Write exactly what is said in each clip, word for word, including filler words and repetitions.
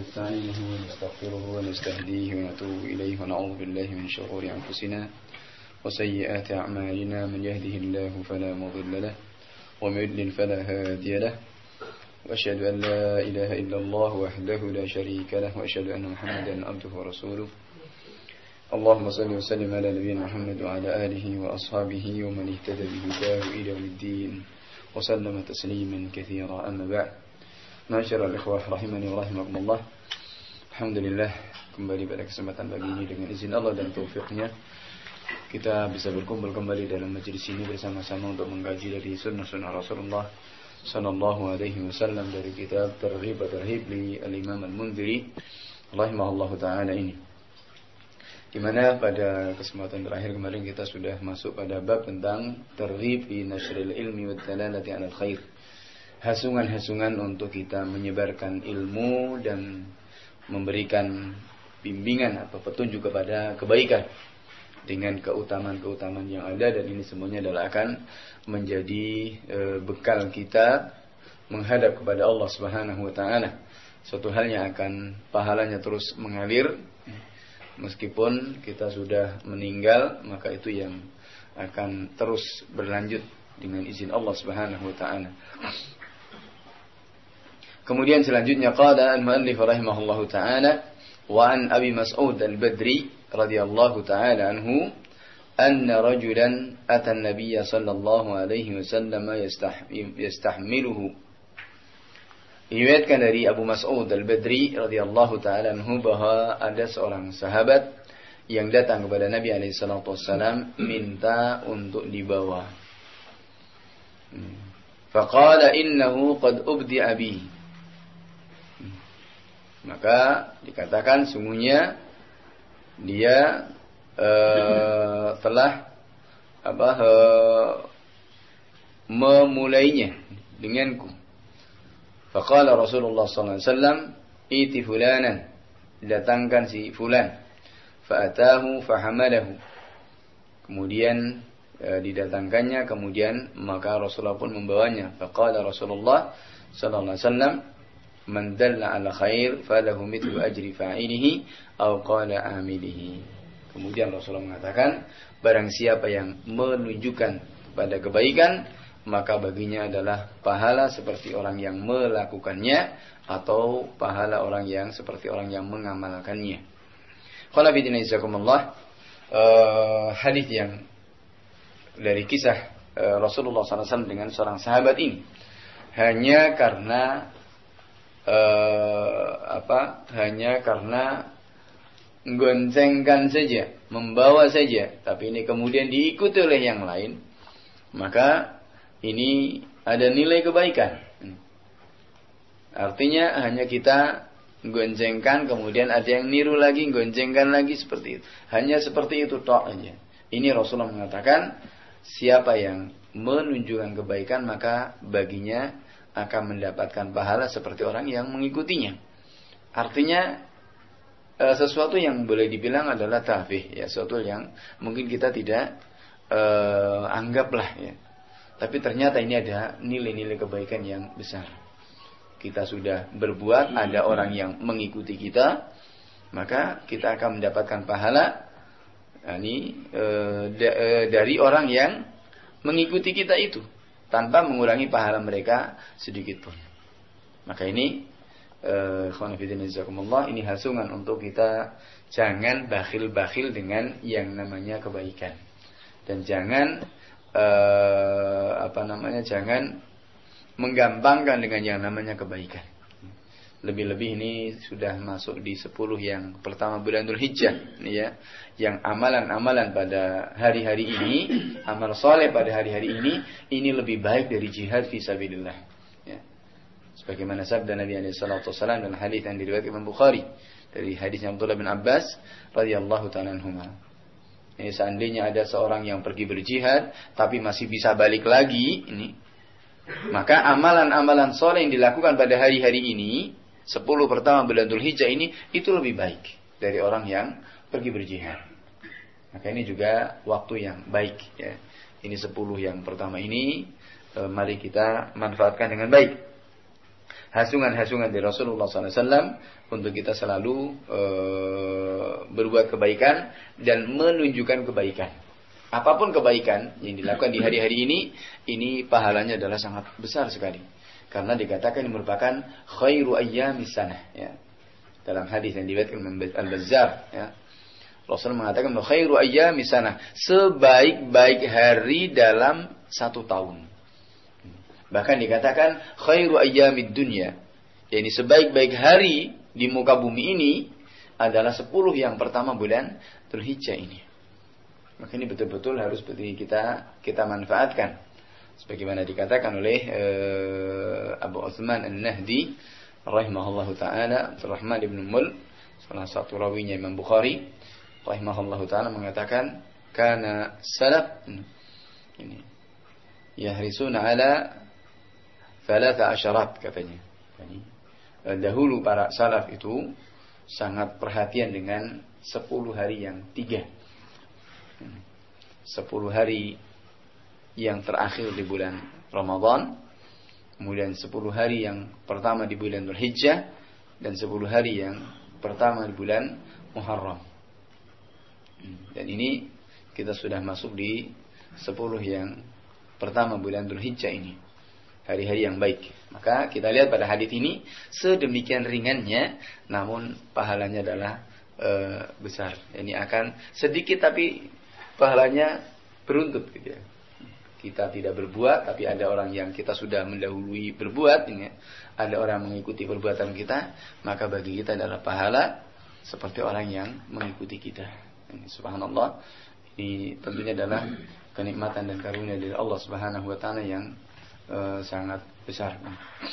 ونستعينه ونستغفره ونستهديه ونتوب إليه ونعوذ بالله من شرور أنفسنا وسيئات أعمالنا. من يهده الله فلا مضل له ومن يضلل فلا هادي له، وأشهد أن لا إله إلا الله وحده لا شريك له، وأشهد أن محمدا عبده ورسوله. اللهم صل وسلم على نبينا محمد وعلى آله وأصحابه ومن اهتدى بهداه إلى يوم الدين وسلم تسليما كثيرا. أما بعد، Masyarul ikhwah rahimani wa rahimakumullah. Alhamdulillah, kembali pada kesempatan pagi ini dengan izin Allah dan taufiknya kita bisa berkumpul kembali dalam majelis ini bersama-sama untuk mengkaji dari sunnah-sunnah Rasulullah sallallahu alaihi wasallam dari kitab Targhib wa Tarhib li al-Imam Al-Mundhiri rahimahullahu taala ini. Di mana pada kesempatan terakhir kemarin kita sudah masuk pada bab tentang targhib fi nashril ilmi wa dalalati 'alal khair. Hasungan-hasungan untuk kita menyebarkan ilmu dan memberikan bimbingan atau petunjuk kepada kebaikan dengan keutamaan-keutamaan yang ada, dan ini semuanya adalah akan menjadi e, bekal kita menghadap kepada Allah Subhanahu wa taala. Suatu hal yang akan pahalanya terus mengalir meskipun kita sudah meninggal, maka itu yang akan terus berlanjut dengan izin Allah Subhanahu wa taala. Kemudian selanjutnya qala al-muallif rahimahullahu ta'ala wa an Abi Mas'ud al-Badri radhiyallahu ta'ala anhu anna rajulan ata an-nabiy sallallahu alaihi wasallam yastahmiluhu. Diriwayatkan dari Abu Mas'ud al-Badri radhiyallahu ta'ala anhu bahwa ada seorang sahabat yang datang kepada Nabi alaihi salatu wasallam minta untuk dibawa. Faqala innahu qad ubdi'a bihi. Maka dikatakan sungguhnya dia uh, telah apa uh, memulainya denganku. Faqala Rasulullah sallallahu alaihi wasallam, iti fulanan, datangkan si fulan. Fa'atahu fahamalahu. Kemudian uh, didatangkannya, kemudian maka Rasulullah pun membawanya. Faqala Rasulullah sallallahu alaihi wasallam, man dalla ala khair falahu mithlu ajri fa'ilihi aw qala amilihi. Kemudian Rasulullah mengatakan, barang siapa yang menunjukkan kepada kebaikan, maka baginya adalah pahala seperti orang yang melakukannya atau pahala orang yang seperti orang yang mengamalkannya. Qala fi dinaisakumullah, uh, hadis yang dari kisah uh, Rasulullah sallallahu alaihi wasallam dengan seorang sahabat ini hanya karena Uh, apa hanya karena goncengkan saja, membawa saja, tapi ini kemudian diikuti oleh yang lain, maka ini ada nilai kebaikan. Artinya hanya kita goncengkan, kemudian ada yang niru lagi, goncengkan lagi, seperti itu. Hanya seperti itu tok aja. Ini Rasulullah mengatakan, siapa yang menunjukkan kebaikan maka baginya akan mendapatkan pahala seperti orang yang mengikutinya. Artinya e, sesuatu yang boleh dibilang adalah tafih, ya, sesuatu yang mungkin kita tidak e, anggaplah, ya. Tapi ternyata ini ada nilai-nilai kebaikan yang besar. Kita sudah berbuat, ada orang yang mengikuti kita, maka kita akan mendapatkan pahala ini e, da, e, dari orang yang mengikuti kita itu, tanpa mengurangi pahala mereka sedikit pun. Maka ini ikhwan fillah jazakumullah, ini hasungan untuk kita jangan bakhil-bakhil dengan yang namanya kebaikan, dan jangan eh, apa namanya jangan menggampangkan dengan yang namanya kebaikan. Lebih-lebih ini sudah masuk di sepuluh yang pertama bulan Dzulhijjah, ya, yang amalan-amalan pada hari-hari ini, amal soleh pada hari-hari ini, ini lebih baik dari jihad fi sabilillah. Ya. Sebagaimana sabda Nabi alaihi salatu wasallam dalam hadis yang diriwayatkan Imam Bukhari dari hadisnya Abdullah bin Abbas radhiyallahu ta'ala anhuma. Ini seandainya ada seorang yang pergi berjihad tapi masih bisa balik lagi, ini, maka amalan-amalan soleh yang dilakukan pada hari-hari ini, sepuluh pertama bulan Dzulhijjah ini, itu lebih baik dari orang yang pergi berjihad. Maka ini juga waktu yang baik, ya. Ini sepuluh yang pertama ini, e, mari kita manfaatkan dengan baik. hasungan-hasungan dari Rasulullah sallallahu alaihi wasallam untuk kita selalu e, berbuat kebaikan dan menunjukkan kebaikan. Apapun kebaikan yang dilakukan di hari-hari ini, ini pahalanya adalah sangat besar sekali. Karena dikatakan ini merupakan khairu ayyamis sanah, ya. Dalam hadis yang diriwayatkan Al-Bazzar, ya. Rasul mengatakan khairu ayyamis sanah, sebaik-baik hari dalam satu tahun. Bahkan dikatakan khairu ayyamid dunya, yakni sebaik-baik hari di muka bumi ini adalah sepuluh yang pertama bulan Dzulhijjah ini. Maka ini betul-betul harus kita kita manfaatkan. Sebagaimana dikatakan oleh uh, Abu Utsman An-Nahdi rahimahullahu taala, Abdurrahman ibn Mul, salah satu rawinya Imam Bukhari rahimahullahu taala mengatakan kana salaf ini yahrisuna ala thalatha asyarat katanya. Jadi dahulu para salaf itu sangat perhatian dengan sepuluh hari yang tiga. Sepuluh hari yang terakhir di bulan Ramadan, kemudian sepuluh hari yang pertama di bulan Dzulhijjah, dan sepuluh hari yang pertama di bulan Muharram. Dan ini kita sudah masuk di sepuluh yang pertama bulan Dzulhijjah ini, hari-hari yang baik. Maka kita lihat pada hadis ini sedemikian ringannya, namun pahalanya adalah e, besar. Ini akan sedikit tapi pahalanya beruntut gitu ya. Kita tidak berbuat, tapi ada orang yang kita sudah mendahului berbuat, ini, ada orang mengikuti perbuatan kita, maka bagi kita adalah pahala seperti orang yang mengikuti kita. Ini, subhanallah, ini tentunya adalah kenikmatan dan karunia dari Allah Subhanahu wa taala yang uh, sangat besar.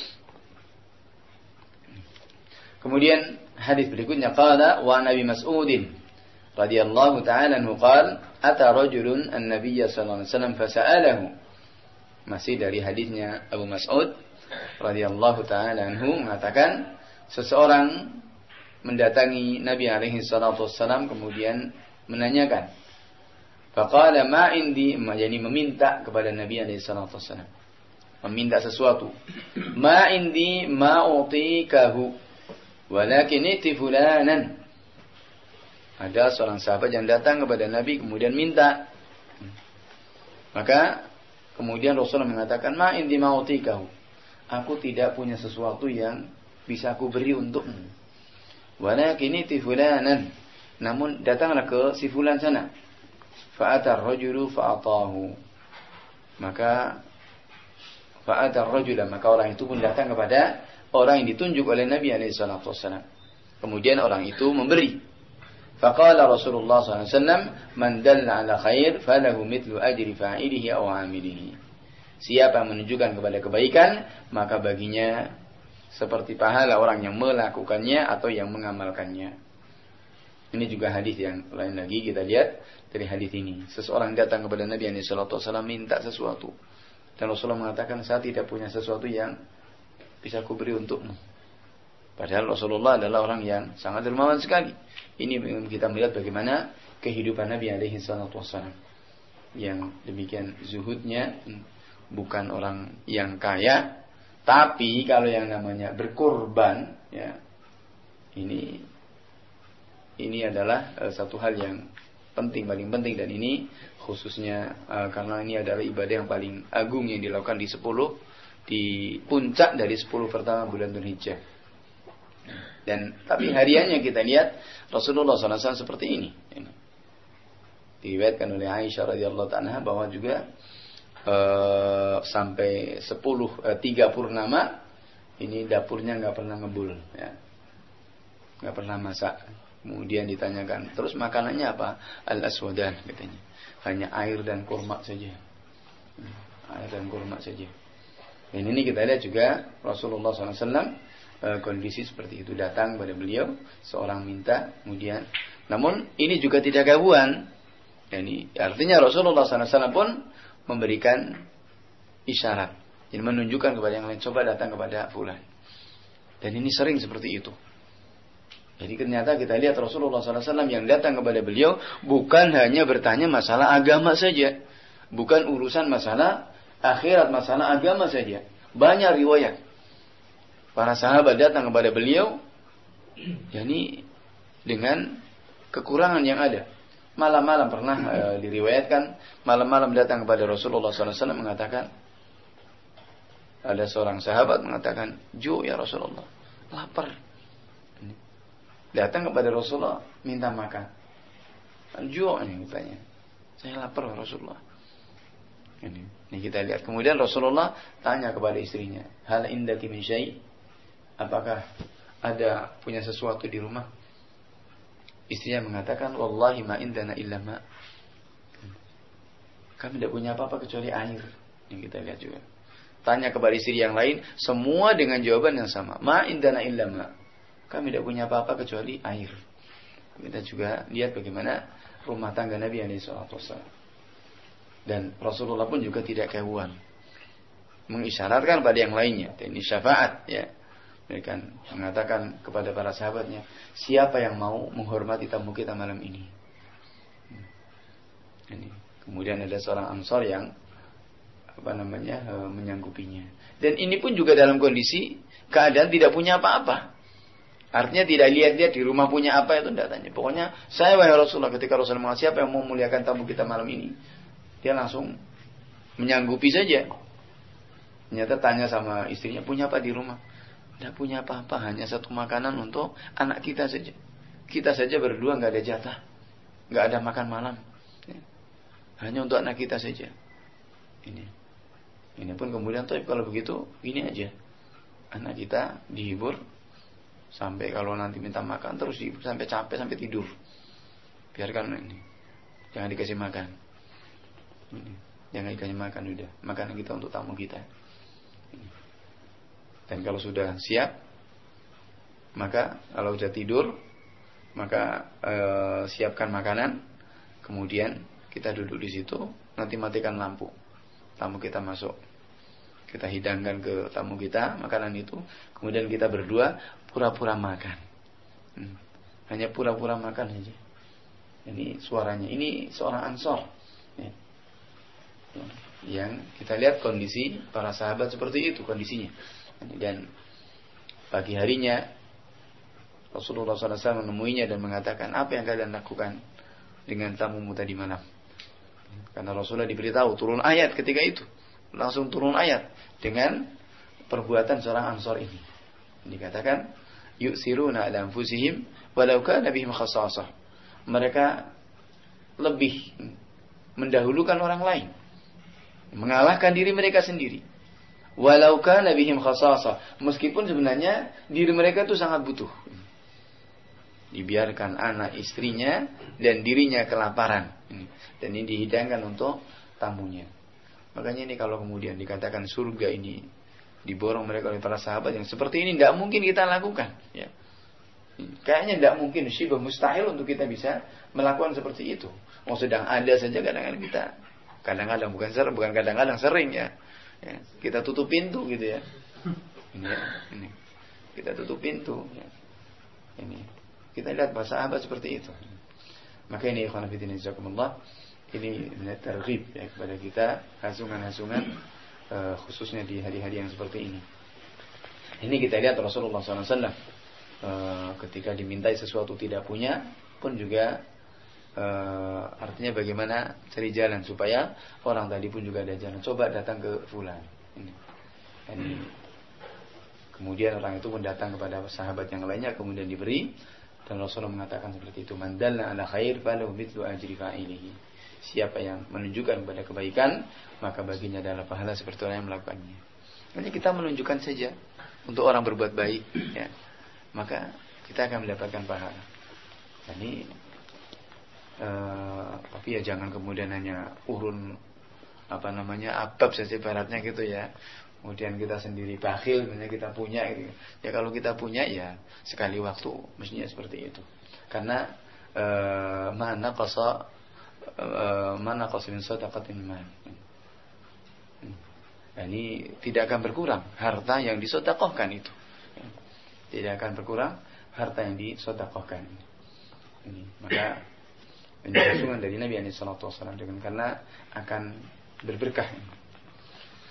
Kemudian hadis berikutnya, qala wa Nabi Mas'udin radhiyallahu ta'ala anhu qala ata rajulun an-nabiy sallallahu alaihi wasallam fasa'alahu. Masih dari hadisnya Abu Mas'ud radhiyallahu ta'ala anhu mengatakan seseorang mendatangi Nabi alaihi salatu wasallam kemudian menanyakan, faqala ma indi, yani meminta kepada Nabi alaihi salatu wasallam, meminta sesuatu, ma indi ma utikahu walakin iti fulanan. Ada seorang sahabat yang datang kepada Nabi kemudian minta. Maka kemudian Rasulullah mengatakan, ma indi ma utikahu, aku tidak punya sesuatu yang bisa aku beri untukmu. Walakin iti fulanan, namun datanglah ke si fulan sana. Fa'atar rajulu fa'atahu, maka fa'atar rajula, maka orang itu pun datang kepada orang yang ditunjuk oleh Nabi alaihi salatu wasallam. Kemudian orang itu memberi. Faqala Rasulullah sallallahu alaihi wasallam, man dalla ala khair falahu mithlu ajri fa'ilihi aw 'amilihi. Siapa yang menunjukkan kepada kebaikan, maka baginya seperti pahala orang yang melakukannya atau yang mengamalkannya. Ini juga hadis yang lain lagi kita lihat dari hadis ini. Seseorang datang kepada Nabi sallallahu alaihi wasallam minta sesuatu, dan Rasulullah mengatakan, saya tidak punya sesuatu yang bisa aku beri untukmu. Padahal Rasulullah adalah orang yang sangat dermawan sekali. Ini kita melihat bagaimana kehidupan Nabi alaihi salatu wasallam yang demikian zuhudnya. Bukan orang yang kaya, tapi kalau yang namanya berkorban, ya, ini ini adalah uh, satu hal yang penting, paling penting, dan ini khususnya uh, karena ini adalah ibadah yang paling agung yang dilakukan di sepuluh, di puncak dari sepuluh pertama bulan Dzulhijjah. Dan tapi hariannya kita lihat Rasulullah sallallahu alaihi wasallam seperti ini. Diriwayatkan oleh Aisyah radhiyallahu anha bahwa juga Uh, sampai sepuluh, uh, tiga purnama ini dapurnya nggak pernah ngebul, ya, nggak pernah masak. Kemudian ditanyakan, terus makanannya apa? Al aswadan katanya, hanya air dan kurma saja, air dan kurma saja. Dan ini kita lihat juga Rasulullah sallallahu alaihi wasallam uh, kondisi seperti itu, datang pada beliau seorang minta, kemudian, namun ini juga tidak gangguan. Yani artinya Rasulullah sallallahu alaihi wasallam pun memberikan isyarat, jadi menunjukkan kepada yang lain, coba datang kepada fulan. Dan ini sering seperti itu. Jadi ternyata kita lihat Rasulullah sallallahu alaihi wasallam yang datang kepada beliau bukan hanya bertanya masalah agama saja, bukan urusan masalah akhirat, masalah agama saja. Banyak riwayat para sahabat datang kepada beliau, yakni dengan kekurangan yang ada. Malam-malam pernah e, diriwayatkan, malam-malam datang kepada Rasulullah shallallahu alaihi wasallam mengatakan, ada seorang sahabat mengatakan, "Ju ya Rasulullah, lapar." Datang kepada Rasulullah minta makan. Ju ini katanya, "Saya lapar Rasulullah." Ini, ini kita lihat. Kemudian Rasulullah tanya kepada istrinya, "Hal indaki min syai'?" Apakah ada punya sesuatu di rumah? Istrinya mengatakan, "Wallahi ma indana illa ma." Kami tidak punya apa-apa kecuali air. Ini kita lihat juga. Tanya kepada istri yang lain, semua dengan jawaban yang sama. Ma indana illa ma. Kami tidak punya apa-apa kecuali air. Kita juga lihat bagaimana rumah tangga Nabi alaihi salatu wasallam. Dan Rasulullah pun juga tidak kehuan, mengisyaratkan pada yang lainnya. Ini syafaat, ya. Mereka mengatakan kepada para sahabatnya, siapa yang mau menghormati tamu kita malam ini? Ini. Kemudian ada seorang Ansor yang apa namanya menyanggupinya. Dan ini pun juga dalam kondisi keadaan tidak punya apa-apa. Artinya tidak lihat-lihat di rumah punya apa itu tidak tanya. Pokoknya saya wahai Rasulullah, ketika Rasulullah mengatakan siapa yang mau memuliakan tamu kita malam ini, dia langsung menyanggupi saja. Ternyata tanya sama istrinya, punya apa di rumah? Tidak punya apa-apa, hanya satu makanan untuk anak kita saja. Kita saja berdua nggak ada jatah, nggak ada makan malam. Hanya untuk anak kita saja. Ini, ini pun kemudian tuh kalau begitu, ini aja. Anak kita dihibur sampai kalau nanti minta makan terus dihibur sampai capek sampai tidur. Biarkan ini, jangan dikasih makan. Ini. Jangan dikasih makan udah. Makanan kita untuk tamu kita. Ini. Dan kalau sudah siap, maka kalau sudah tidur, maka e, siapkan makanan. Kemudian kita duduk di situ. Nanti matikan lampu. Tamu kita masuk. Kita hidangkan ke tamu kita makanan itu. Kemudian kita berdua pura-pura makan. Hmm. Hanya pura-pura makan saja. Ini suaranya. Ini seorang Ansor. Ya. Yang kita lihat kondisi para sahabat seperti itu kondisinya. Dan pagi harinya Rasulullah shallallahu alaihi wasallam menemuinya dan mengatakan, apa yang kalian lakukan dengan tamumu tadi malam? Karena Rasulullah diberitahu turun ayat ketika itu, langsung turun ayat dengan perbuatan seorang Ansor ini. Dikatakan yusiruna ala anfusihim walau kana bihim khassasah. Mereka lebih mendahulukan orang lain, mengalahkan diri mereka sendiri. Walau kana bihim khasasah, meskipun sebenarnya diri mereka itu sangat butuh. Dibiarkan anak istrinya dan dirinya kelaparan. Dan ini dihidangkan untuk tamunya. Makanya ini kalau kemudian dikatakan surga ini diborong mereka oleh para sahabat yang seperti ini, tidak mungkin kita lakukan. Ya. Kayaknya tidak mungkin, syibah mustahil untuk kita bisa melakukan seperti itu. Oh sedang ada saja kadang-kadang kita. Kadang-kadang bukan sering, bukan kadang-kadang sering ya. Ya, kita tutup pintu gitu ya. Ini, ya, ini. Kita tutup pintu. Ya. Ini. Kita lihat para sahabat seperti itu. Maka ini ikhwan fillah jazakumullah. Ini terghib ya kepada kita hasungan-hasungan uh, khususnya di hari-hari yang seperti ini. Ini kita lihat Rasulullah shallallahu alaihi wasallam uh, ketika dimintai sesuatu tidak punya pun juga Uh, artinya bagaimana cari jalan supaya orang tadi pun juga ada jalan. Coba datang ke fulan. Ini. Ini. Kemudian orang itu pun datang kepada sahabat yang lainnya, kemudian diberi. Dan Rasulullah mengatakan seperti itu. Man dalla ala khair falahu mithlu ajri fa'ilihi. Siapa yang menunjukkan kepada kebaikan, maka baginya adalah pahala seperti orang yang melakukannya. Hanya kita menunjukkan saja untuk orang berbuat baik, ya, maka kita akan mendapatkan pahala. Ini Uh, tapi ya jangan kemudian hanya urun apa namanya abab saja baratnya gitu ya. Kemudian kita sendiri bakhil, misalnya kita punya gitu. Ya kalau kita punya ya sekali waktu mestinya seperti itu. Karena uh, mana qasa uh, mana qasa min sadaqatin mal. Ini tidak akan berkurang harta yang disedekahkan itu. Tidak akan berkurang harta yang disedekahkan. Ini maka ini hasungan dari Nabi alaihi salatu wasallam dengan karena akan berberkah.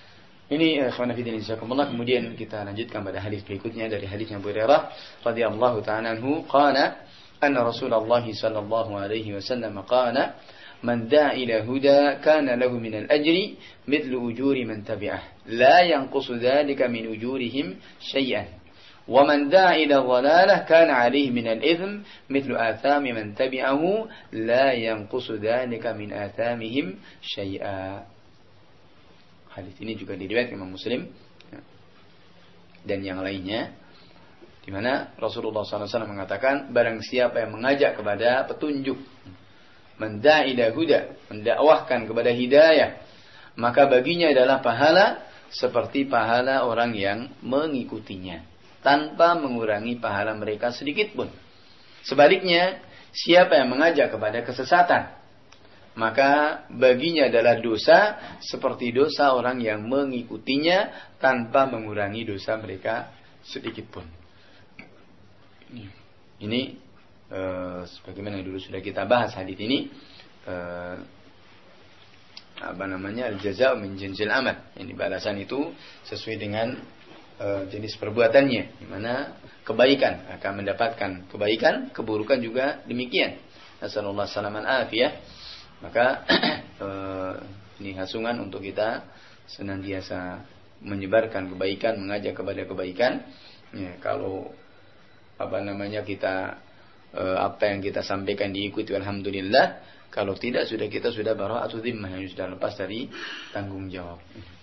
Ini ikhwan fillah jazakumullah. Kemudian kita lanjutkan pada hadis berikutnya dari hadisnya Abu Hurairah radhiyallahu ta'ala anhu qala anna Rasulullah sallallahu alaihi wasallam qala man da'a ila huda kana lahu min al-ajri mithlu ujuri man tabi'ah la yanqusu dhalika min ujurihim shay'an wa man da'a ila dhalalah kana 'alayhi min al-ithm mithlu athami man tabi'ahu la yanqusu dhalika min athamihim shay'a. Hadis ini juga diriwayatkan Imam Muslim dan yang lainnya, di mana Rasulullah sallallahu alaihi wasallam mengatakan, barang siapa yang mengajak kepada petunjuk, menda'i ila huda, mendakwahkan kepada hidayah, maka baginya adalah pahala seperti pahala orang yang mengikutinya, tanpa mengurangi pahala mereka sedikit pun. Sebaliknya, siapa yang mengajak kepada kesesatan, maka baginya adalah dosa seperti dosa orang yang mengikutinya tanpa mengurangi dosa mereka sedikit pun. Ini, ini uh, sebagaimana dulu sudah kita bahas hadis ini, uh, apa namanya, al-jazaa' min jinsil amal. Ini balasan itu sesuai dengan uh, jenis perbuatannya, di mana kebaikan akan mendapatkan kebaikan, keburukan juga demikian. Nasallallahu salaman afiyah. Maka eh, ini hasungan untuk kita senantiasa menyebarkan kebaikan, mengajak kepada kebaikan. Ya, kalau apa namanya kita eh, apa yang kita sampaikan diikuti, alhamdulillah. Kalau tidak, sudah kita sudah bara'atu dhimmah, yang sudah lepas dari tanggung jawab.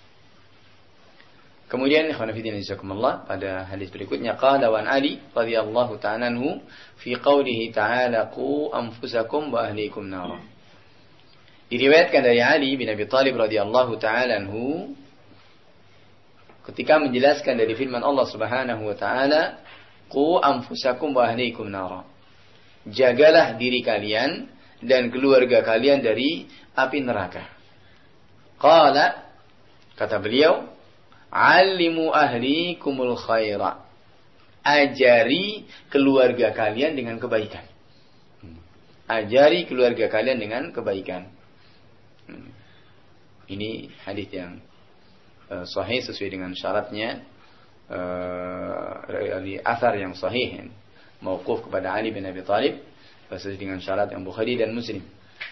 Kemudian ikhwan fillah jazakumullah, pada hadis berikutnya qala wa Ali radhiyallahu ta'ala anhu fi qoulihi ta'ala qu anfusakum wa ahlikum nar. Diriwayatkan dari Ali bin Abi Thalib radhiyallahu ta'ala anhu ketika menjelaskan dari firman Allah Subhanahu wa taala, qu anfusakum wa ahlikum nara. Jagalah diri kalian dan keluarga kalian dari api neraka. Qala, kata beliau, allimu ahlikumul khaira. Ajari keluarga kalian dengan kebaikan. Ajari keluarga kalian dengan kebaikan. Ini hadis yang uh, sahih sesuai dengan syaratnya, uh, dari athar yang sahih mauquf kepada Ali bin Abi Thalib sesuai dengan syarat yang Bukhari dan Muslim.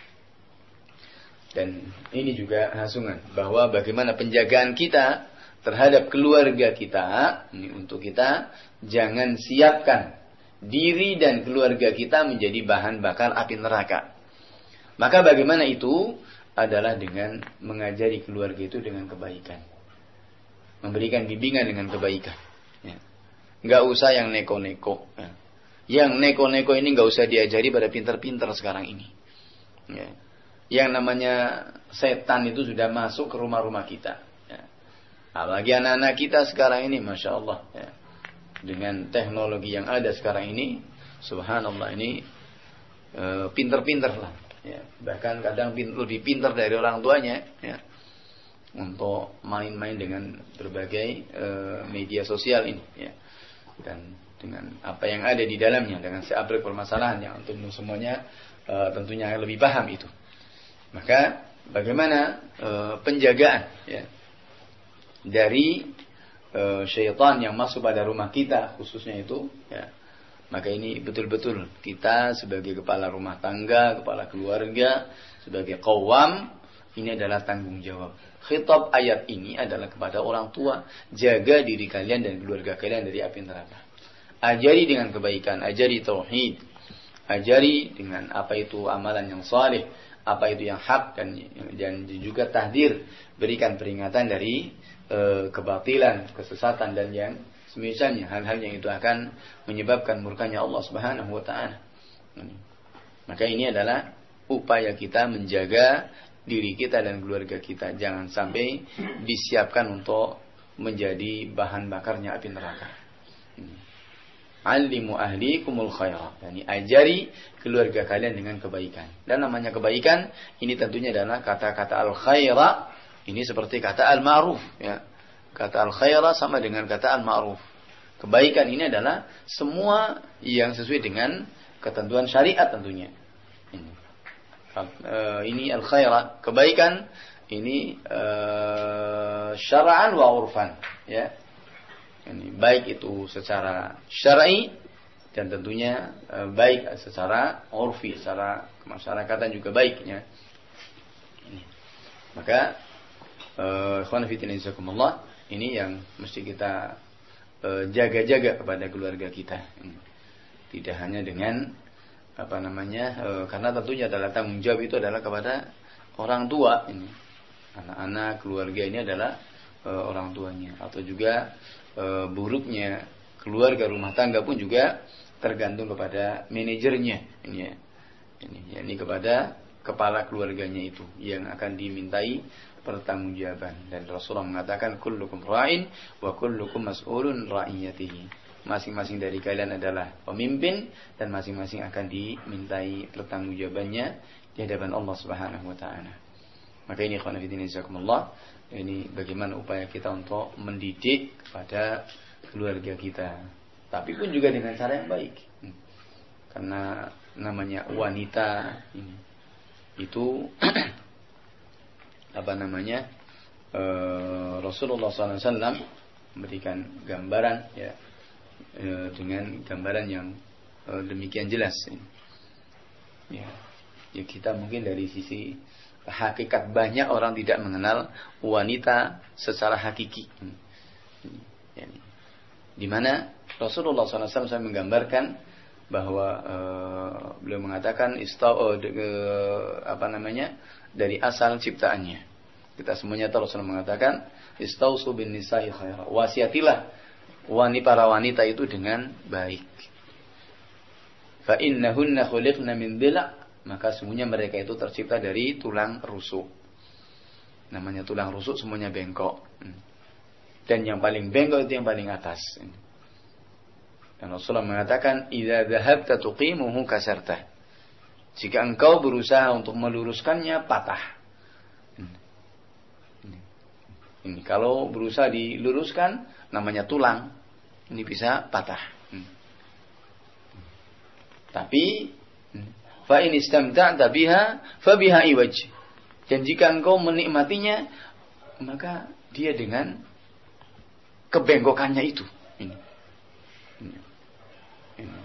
Dan ini juga hasungan bahwa bagaimana penjagaan kita terhadap keluarga kita, ini untuk kita jangan siapkan diri dan keluarga kita menjadi bahan bakar api neraka. Maka bagaimana itu adalah dengan mengajari keluarga itu dengan kebaikan, memberikan bimbingan dengan kebaikan. Ya. Nggak usah yang neko-neko. Ya. Yang neko-neko ini nggak usah diajari pada pintar-pintar sekarang ini. Ya. Yang namanya setan itu sudah masuk ke rumah-rumah kita. Ya. Apalagi anak-anak kita sekarang ini, masya Allah. Ya. Dengan teknologi yang ada sekarang ini, subhanallah, ini e, pintar-pintar lah. Ya, bahkan kadang lebih pintar dari orang tuanya, ya, untuk main-main dengan berbagai uh, media sosial ini, ya, dan dengan apa yang ada di dalamnya, dengan seabrek permasalahan yang untuk semuanya uh, tentunya lebih paham itu. Maka bagaimana uh, penjagaan, ya, dari uh, syaitan yang masuk pada rumah kita khususnya itu, ya. Maka ini betul-betul kita sebagai kepala rumah tangga, kepala keluarga, sebagai qawam, ini adalah tanggung jawab. Khitab ayat ini adalah kepada orang tua. Jaga diri kalian dan keluarga kalian dari api neraka. Ajari dengan kebaikan, ajari tauhid, ajari dengan apa itu amalan yang saleh, apa itu yang hak, dan, dan juga tahdir, berikan peringatan dari e, kebatilan, kesesatan dan yang semisalnya, hal-hal yang itu akan menyebabkan murkanya Allah Subhanahu wa taala. Maka ini adalah upaya kita menjaga diri kita dan keluarga kita, jangan sampai disiapkan untuk menjadi bahan bakarnya api neraka. Allimu ahlikumul khaira, yani ajari keluarga kalian dengan kebaikan. Dan namanya kebaikan ini tentunya adalah kata-kata al-khaira, ini seperti kata al-ma'ruf, ya. Kata al-khaira sama dengan kata al-ma'ruf. Kebaikan ini adalah semua yang sesuai dengan ketentuan syariat tentunya. Ini, ini al-khaira, kebaikan ini uh, syara'an wa urfan, ya. Ini baik itu secara syar'i dan tentunya uh, baik secara urfi, secara kemasyarakatan juga baiknya. Ini. Maka uh, ikhwan fillah jazakumullah, ini yang mesti kita uh, jaga-jaga kepada keluarga kita. Ini. Tidak hanya dengan apa namanya, uh, karena tentunya adalah tanggung jawab itu adalah kepada orang tua ini. Anak-anak, keluarga ini adalah e, orang tuanya. Atau juga e, buruknya keluarga rumah tangga pun juga tergantung kepada manajernya. Ini ya. Ini, ya, ini kepada kepala keluarganya itu yang akan dimintai pertanggungjawaban. Dan Rasulullah mengatakan kullukum ra'in wa kullukum mas'ulun ra'iyatihi. Masing-masing dari kalian adalah pemimpin dan masing-masing akan dimintai pertanggungjawabannya di hadapan Allah Subhanahu wa taala. Maka ini ikhwan fillah jazakumullah, ini bagaimana upaya kita untuk mendidik kepada keluarga kita. Tapi pun juga dengan cara yang baik. Karena namanya wanita ini itu apa namanya? E, Rasulullah sallallahu alaihi wasallam memberikan gambaran ya e, dengan gambaran yang e, demikian jelas ini. Ya. Ya kita mungkin dari sisi hakikat banyak orang tidak mengenal wanita secara hakiki. Di mana Rasulullah sallallahu alaihi wasallam menggambarkan bahwa uh, beliau mengatakan istau uh, uh, apa namanya dari asal ciptaannya. Kita semuanya tahu Rasulullah mengatakan istausu bin nisa'i khaira. Wasiatilah wanita para wanita itu dengan baik. Fa innahunna khuliqna min dhila'. Maka semuanya mereka itu tercipta dari tulang rusuk. Namanya tulang rusuk semuanya bengkok. Dan yang paling bengkok itu yang paling atas. Dan Rasulullah mengatakan, "Idza dhahabta tuqimuhu kasartah." Jika engkau berusaha untuk meluruskannya, patah. Ini kalau berusaha diluruskan, namanya tulang, ini bisa patah. Tapi fa in istamta'ta biha fa biha iwaj. Dan jika engkau menikmatinya, maka dia dengan kebengkokannya itu. Ini. Ini. Ini.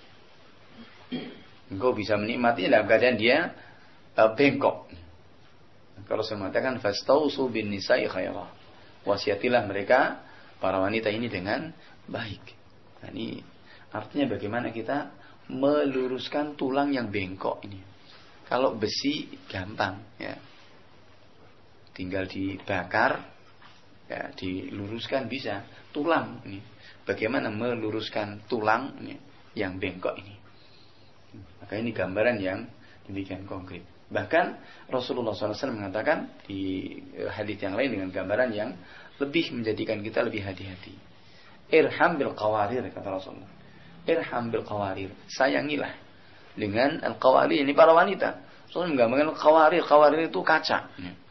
Engkau bisa menikmati dalam keadaan dia uh, bengkok. Kalau saya mengatakan fastausu bin nisa'i khaira. Wasiatilah mereka para wanita ini dengan baik. Nah, ini artinya bagaimana kita meluruskan tulang yang bengkok ini. Kalau besi gampang ya. Tinggal dibakar ya, diluruskan bisa. Tulang ini. Bagaimana meluruskan tulang ini yang bengkok ini. Maka ini gambaran yang demikian konkret. Bahkan Rasulullah shallallahu alaihi wasallam mengatakan di hadis yang lain dengan gambaran yang lebih menjadikan kita lebih hati-hati. Irham bil qawarir, kata Rasulullah. Irham bil qawarir. Sayangilah dengan al-qawarir, ini para wanita. Rasulullah menggambarkan qawarir. Qawarir itu kaca.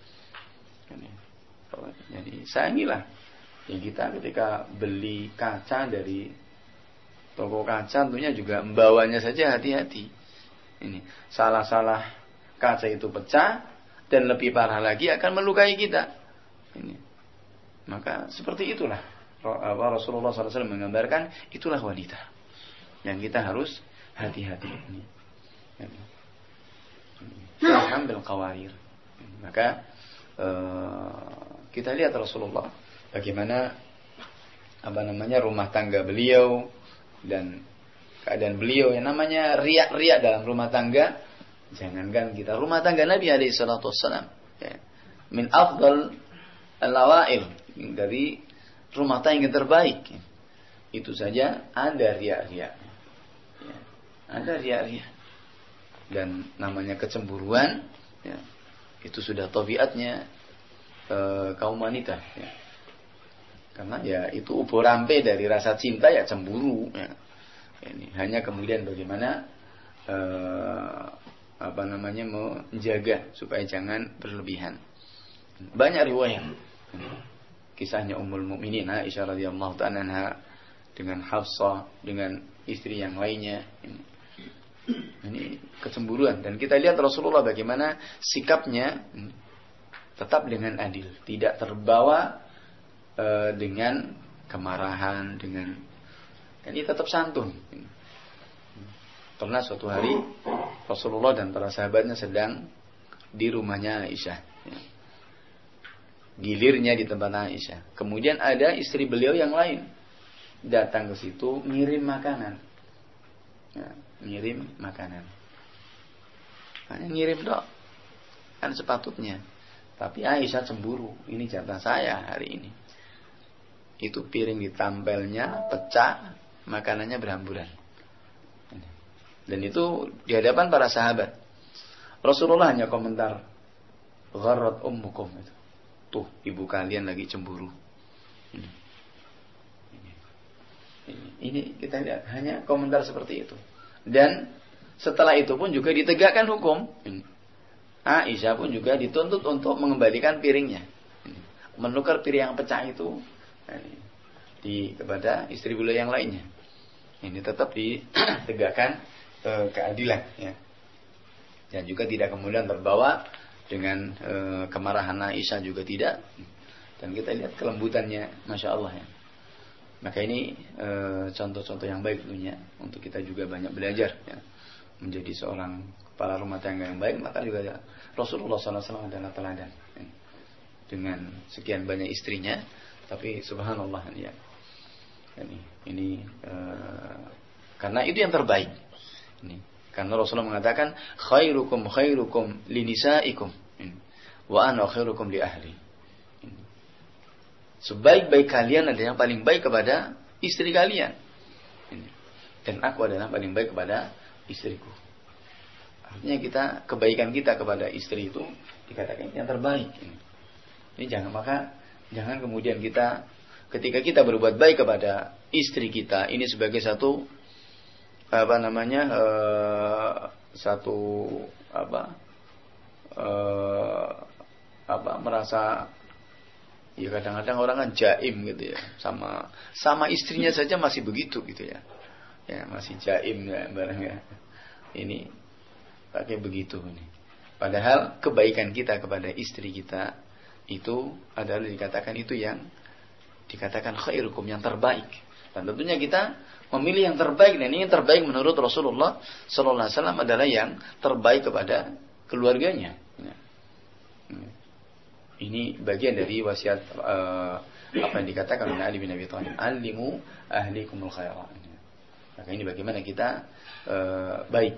Jadi sayangilah. Ya, kita ketika beli kaca dari toko kaca tentunya juga membawanya saja hati-hati. Ini salah-salah kaca itu pecah dan lebih parah lagi akan melukai kita. Ini. Maka seperti itulah Rasulullah shallallahu alaihi wasallam menggambarkan, itulah wanita yang kita harus hati-hati. Ini. Ambil qawarir. Maka uh, kita lihat Rasulullah bagaimana apa namanya rumah tangga beliau dan keadaan beliau yang namanya riak-riak dalam rumah tangga. Jangankan kita rumah tangga Nabi alaihi salatu wassalam ya. Min afdal al-awail, dari rumah tangga yang terbaik ya. Itu saja ada riak-riak ya. Ada riak-riak dan namanya kecemburuan ya. Itu sudah tabiatnya e, kaum wanita ya. Karena ya itu ubur rampe dari rasa cinta ya cemburu ya. Ini hanya kemudian bagaimana e, apa namanya menjaga supaya jangan berlebihan. Banyak riwayat. Kisahnya Ummul Mukminin Aisyah radhiyallahu ta'ala anha dengan Hafsah dengan istri yang lainnya. Ini, ini kecemburuan dan kita lihat Rasulullah bagaimana sikapnya tetap dengan adil, tidak terbawa uh, dengan kemarahan, dengan ini tetap santun. Pernah suatu hari Rasulullah dan para sahabatnya sedang di rumahnya Aisyah, gilirnya di tempat Aisyah. Kemudian ada istri beliau yang lain datang ke situ ngirim makanan, ya, ngirim makanan. Hanya ngirim dok, kan sepatutnya. Tapi Aisyah cemburu, ini jatah saya hari ini. Itu piring ditampelnya, pecah, makanannya berhamburan. Dan itu di hadapan para sahabat. Rasulullah hanya komentar, gharrat ummukum itu. Tuh, ibu kalian lagi cemburu. Ini, ini, ini, ini kita lihat hanya komentar seperti itu. Dan setelah itu pun juga ditegakkan hukum. Ini. Aisyah pun juga dituntut untuk mengembalikan piringnya. Ini. Menukar piring yang pecah itu ini, di kepada istri beliau yang lainnya. Ini tetap ditegakkan e, keadilan, ya. Dan juga tidak kemudian terbawa dengan e, kemarahan Aisyah juga tidak. Dan kita lihat kelembutannya, masya Allah, ya. Maka ini e, contoh-contoh yang baik tentunya untuk kita juga banyak belajar, ya. Menjadi seorang kepala rumah tangga yang baik, maka juga ya, Rasulullah shallallahu alaihi wasallam adalah teladan, ya. Dengan sekian banyak istrinya, tapi subhanallah, ya. Ini, ini uh, karena itu yang terbaik. Ini, karena Rasulullah mengatakan khairukum khairukum linisaikum wa ana khairukum li ahli. Ini. Sebaik-baik kalian adalah yang paling baik kepada istri kalian. Ini. Dan aku adalah paling baik kepada istriku. Artinya kita kebaikan kita kepada istri itu dikatakan yang terbaik. Ini, ini jangan maka jangan kemudian kita ketika kita berbuat baik kepada istri kita ini sebagai satu apa namanya uh, satu apa uh, apa merasa ya kadang-kadang orang kan jaim gitu ya sama sama istrinya saja masih begitu gitu ya ya masih jaim ya barangnya ini pakai begitu ini padahal kebaikan kita kepada istri kita itu adalah dikatakan itu yang dikatakan khairukum yang terbaik. Dan tentunya kita memilih yang terbaik dan ini yang terbaik menurut Rasulullah sallallahu alaihi wasallam adalah yang terbaik kepada keluarganya. Ini bagian dari wasiat uh, apa yang dikatakan oleh Ali bin Abi Thalib, "Allimu ahlikumul khairat." Maka ini bagaimana kita uh, baik.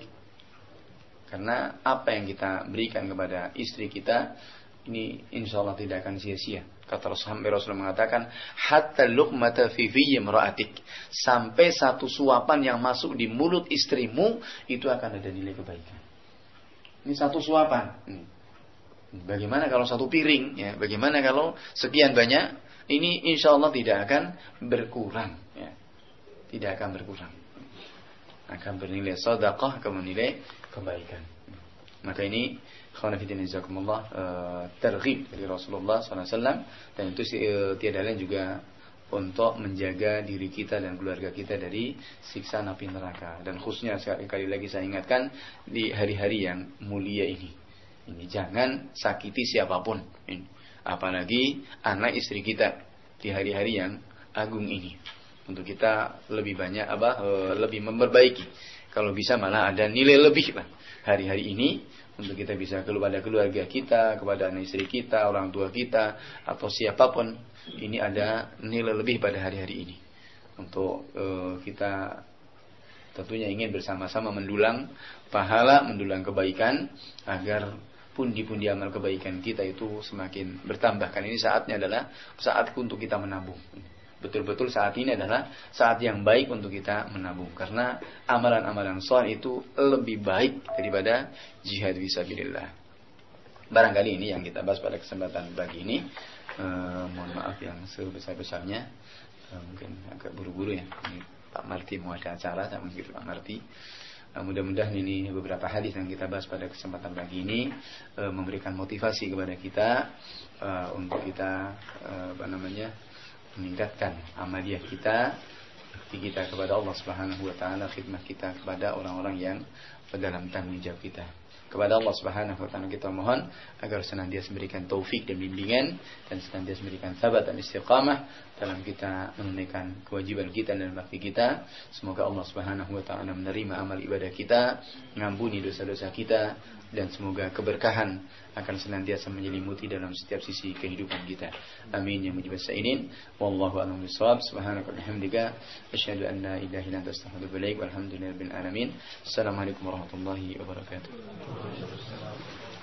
Karena apa yang kita berikan kepada istri kita ini insyaallah tidak akan sia-sia. Kata Rasulullah, Rasulullah mengatakan, hatta luqmata fi fiyyi imra'atik, sampai satu suapan yang masuk di mulut istrimu itu akan ada nilai kebaikan. Ini satu suapan. Bagaimana kalau satu piring? Ya, bagaimana kalau sekian banyak? Ini insyaallah tidak akan berkurang. Ya. Tidak akan berkurang. Akan bernilai sedekah, akan bernilai kebaikan. Maka ini khawanafiddin jazakumullah uh, terghib dari Rasulullah sallallahu alaihi wasallam dan itu uh, tiada lain juga untuk menjaga diri kita dan keluarga kita dari siksa api neraka dan khususnya sekali lagi saya ingatkan di hari-hari yang mulia ini ini jangan sakiti siapapun ini. Apalagi anak istri kita di hari-hari yang agung ini untuk kita lebih banyak apa uh, lebih memperbaiki kalau bisa malah ada nilai lebih lah hari-hari ini untuk kita bisa kepada keluarga kita, kepada anak istri kita, orang tua kita, atau siapapun, ini ada nilai lebih pada hari-hari ini. Untuk uh, kita tentunya ingin bersama-sama mendulang pahala, mendulang kebaikan, agar pundi-pundi amal kebaikan kita itu semakin bertambah. Kan ini saatnya adalah saat untuk kita menabung. Betul-betul saat ini adalah saat yang baik untuk kita menabung karena amalan-amalan saleh itu lebih baik daripada jihad fisabilillah. Barangkali ini yang kita bahas pada kesempatan pagi ini. Eh, mohon maaf yang sebesar-besarnya. Eh, mungkin agak buru-buru ya. Ini Pak Marti mau ada acara sama gitu Pak Marti. Eh, mudah-mudahan ini beberapa hadis yang kita bahas pada kesempatan pagi ini eh, memberikan motivasi kepada kita eh, untuk kita eh, apa namanya? meningkatkan amaliyah kita, bakti kita kepada Allah Subhanahu wa taala, khidmat kita kepada orang-orang yang dalam tanggung jawab kita. Kepada Allah Subhanahu wa taala kita mohon agar senantiasa memberikan taufik dan bimbingan dan senantiasa memberikan sabat dan istiqamah dalam kita menunaikan kewajiban kita dan bakti kita. Semoga Allah Subhanahu wa taala menerima amal ibadah kita, mengampuni dosa-dosa kita, dan semoga keberkahan akan senantiasa menyelimuti dalam setiap sisi kehidupan kita. Amin ya mujibas sa'ilin. Wallahu a'lam bishawab. Subhanaka wa bihamdika asyhadu an la ilaha illa anta astaghfiruka wa atubu ilaik. Walhamdulillahirabbil alamin. Assalamualaikum warahmatullahi wabarakatuh.